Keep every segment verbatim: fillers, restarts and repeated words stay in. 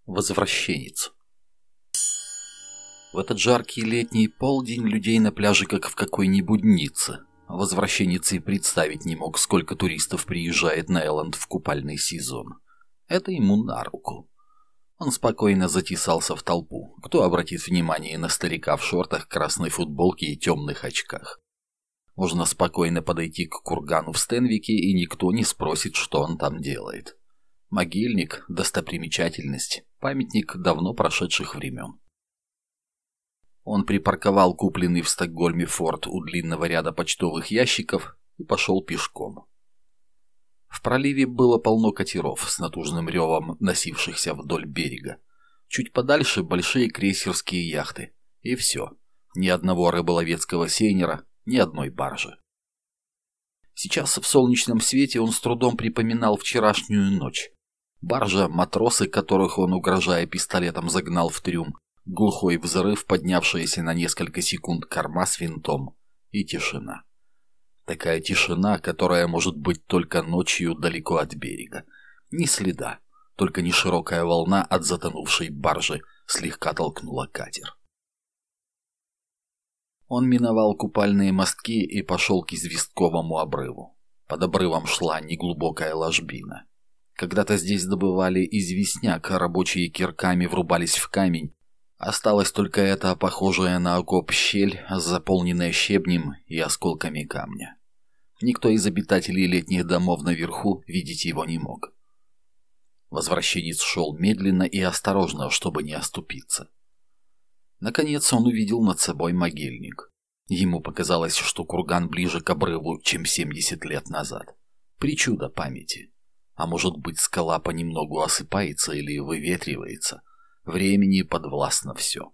Возвращенец. В этот жаркий летний полдень людей на пляже как в какой-нибудь Ницце. Возвращенец и представить не мог, сколько туристов приезжает на Элленд в купальный сезон. Это ему на руку. Он спокойно затесался в толпу. Кто обратит внимание на старика в шортах, красной футболке и темных очках? Можно спокойно подойти к кургану в Стенвике, и никто не спросит, что он там делает. Могильник – достопримечательность, памятник давно прошедших времен. Он припарковал купленный в Стокгольме форт у длинного ряда почтовых ящиков и пошел пешком. В проливе было полно катеров с натужным ревом, носившихся вдоль берега. Чуть подальше большие крейсерские яхты. И все. Ни одного рыболовецкого сейнера, ни одной баржи. Сейчас в солнечном свете он с трудом припоминал вчерашнюю ночь. Баржа, матросы, которых он, угрожая пистолетом, загнал в трюм, глухой взрыв, поднявшаяся на несколько секунд корма с винтом, и тишина. Такая тишина, которая может быть только ночью далеко от берега. Ни следа, только неширокая волна от затонувшей баржи слегка толкнула катер. Он миновал купальные мостки и пошел к известковому обрыву. Под обрывом шла неглубокая ложбина. Когда-то здесь добывали известняк, рабочие кирками врубались в камень. Осталась только эта похожая на окоп щель, заполненная щебнем и осколками камня. Никто из обитателей летних домов наверху видеть его не мог. Возвращенец шел медленно и осторожно, чтобы не оступиться. Наконец он увидел над собой могильник. Ему показалось, что курган ближе к обрыву, чем семьдесят лет назад. Причуда памяти. А может быть, скала понемногу осыпается или выветривается. Времени подвластно все.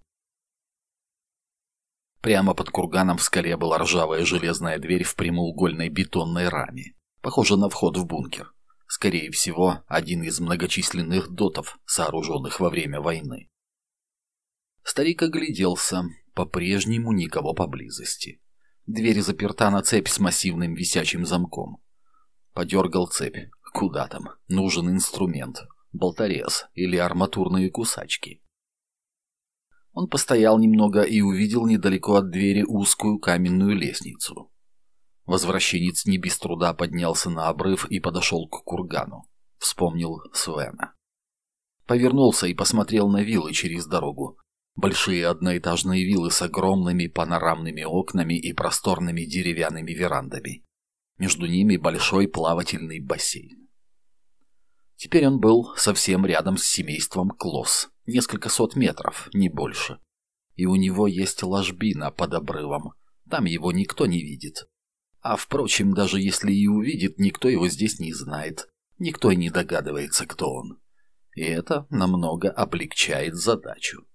Прямо под курганом в скале была ржавая железная дверь в прямоугольной бетонной раме. Похоже на вход в бункер. Скорее всего, один из многочисленных дотов, сооруженных во время войны. Старик огляделся. По-прежнему никого поблизости. Дверь заперта на цепь с массивным висячим замком. Подергал цепь. Куда там? Нужен инструмент. Болторез или арматурные кусачки. Он постоял немного и увидел недалеко от двери узкую каменную лестницу. Возвращенец не без труда поднялся на обрыв и подошел к кургану. Вспомнил Свена. Повернулся и посмотрел на виллы через дорогу. Большие одноэтажные виллы с огромными панорамными окнами и просторными деревянными верандами. Между ними большой плавательный бассейн. Теперь он был совсем рядом с семейством Клосс, несколько сот метров, не больше. И у него есть ложбина под обрывом, там его никто не видит. А впрочем, даже если и увидит, никто его здесь не знает, никто и не догадывается, кто он. И это намного облегчает задачу.